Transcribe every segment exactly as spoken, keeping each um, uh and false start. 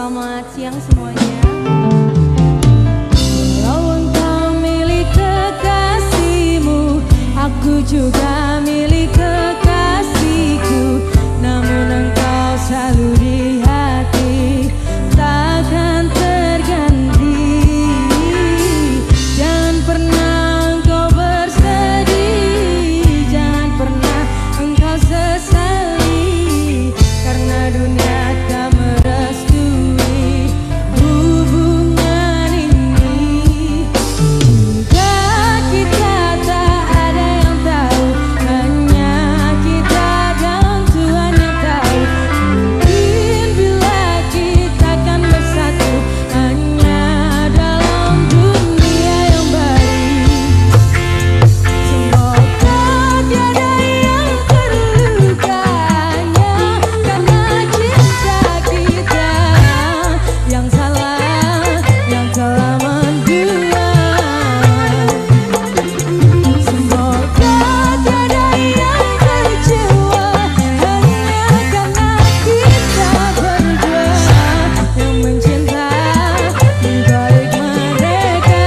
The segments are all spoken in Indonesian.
Selamat siang semuanya. Walau engkau milik kekasihmu, aku juga milik kekasihku. Namun engkau selalu di hati, takkan terganti. Jangan pernah engkau bersedih, jangan pernah engkau sesali, karena dunia tak merestui hubungan ini. Hingga kita tak ada yang tahu, hanya kita dan Tuhan yang tahu. Mungkin bila kita akan bersatu hanya dalam dunia yang baik. Semoga tiada yang terluka hanya karena cinta kita yang salah, yang telah mendua. Semoga tiada yang kecewa hanya karena kita berdua yang mencinta di balik mereka.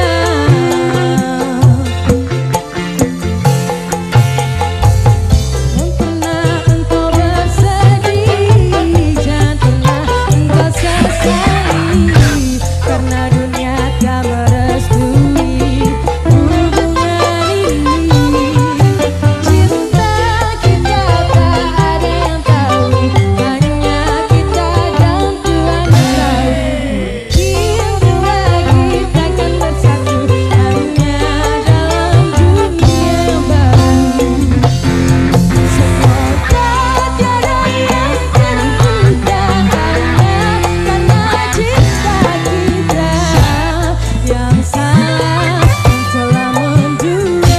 Jangan pernah engkau bersedih, jangan pernah engkau sesali, karena dunia tak merestui hubungan ini. Cinta kita tak ada yang tahu, hanya kita dan Tuhan yang tahu. Mungkin bila kita akan bersatu hanya dalam dunia yang baru. Semoga tiada yang terluka hanya karena cinta kita yang salah, yang telah mendua.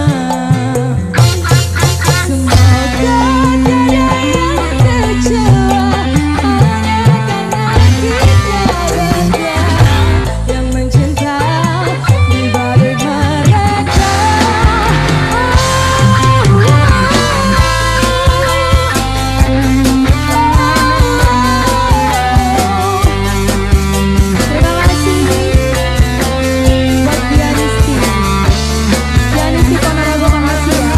Semoga tiada yang kecewa hanya karena kita berdua yang mencinta di balik mereka. Terima kasih buat Dianisti, Dianisti Ponorogo, makasih ya.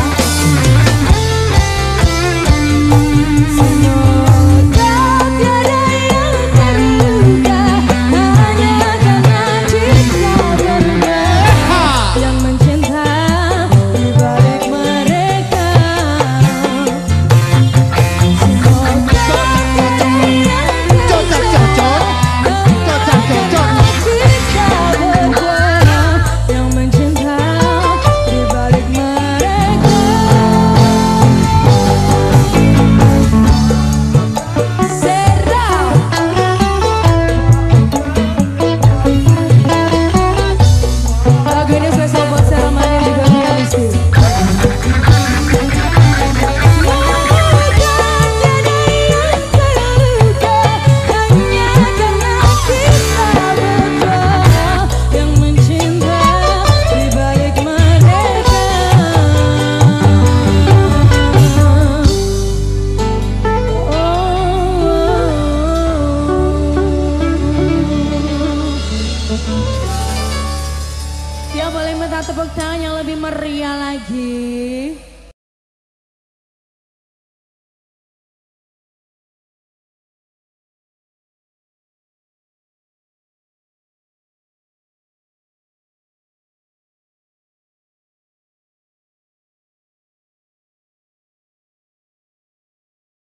Semoga tiada yang terluka hanya karena cinta berdua yang mencinta di balik mereka. Semoga tiada yang kecewa hanya karena kita berdua yang mencinta di balik mereka. Serau lagu ini spesial buat Serama dan juga Dianisti. Semoga tiada yang terluka hanya karena kita berdua yang mencinta di balik mereka. Dia boleh minta tepuk tangan yang lebih meriah lagi.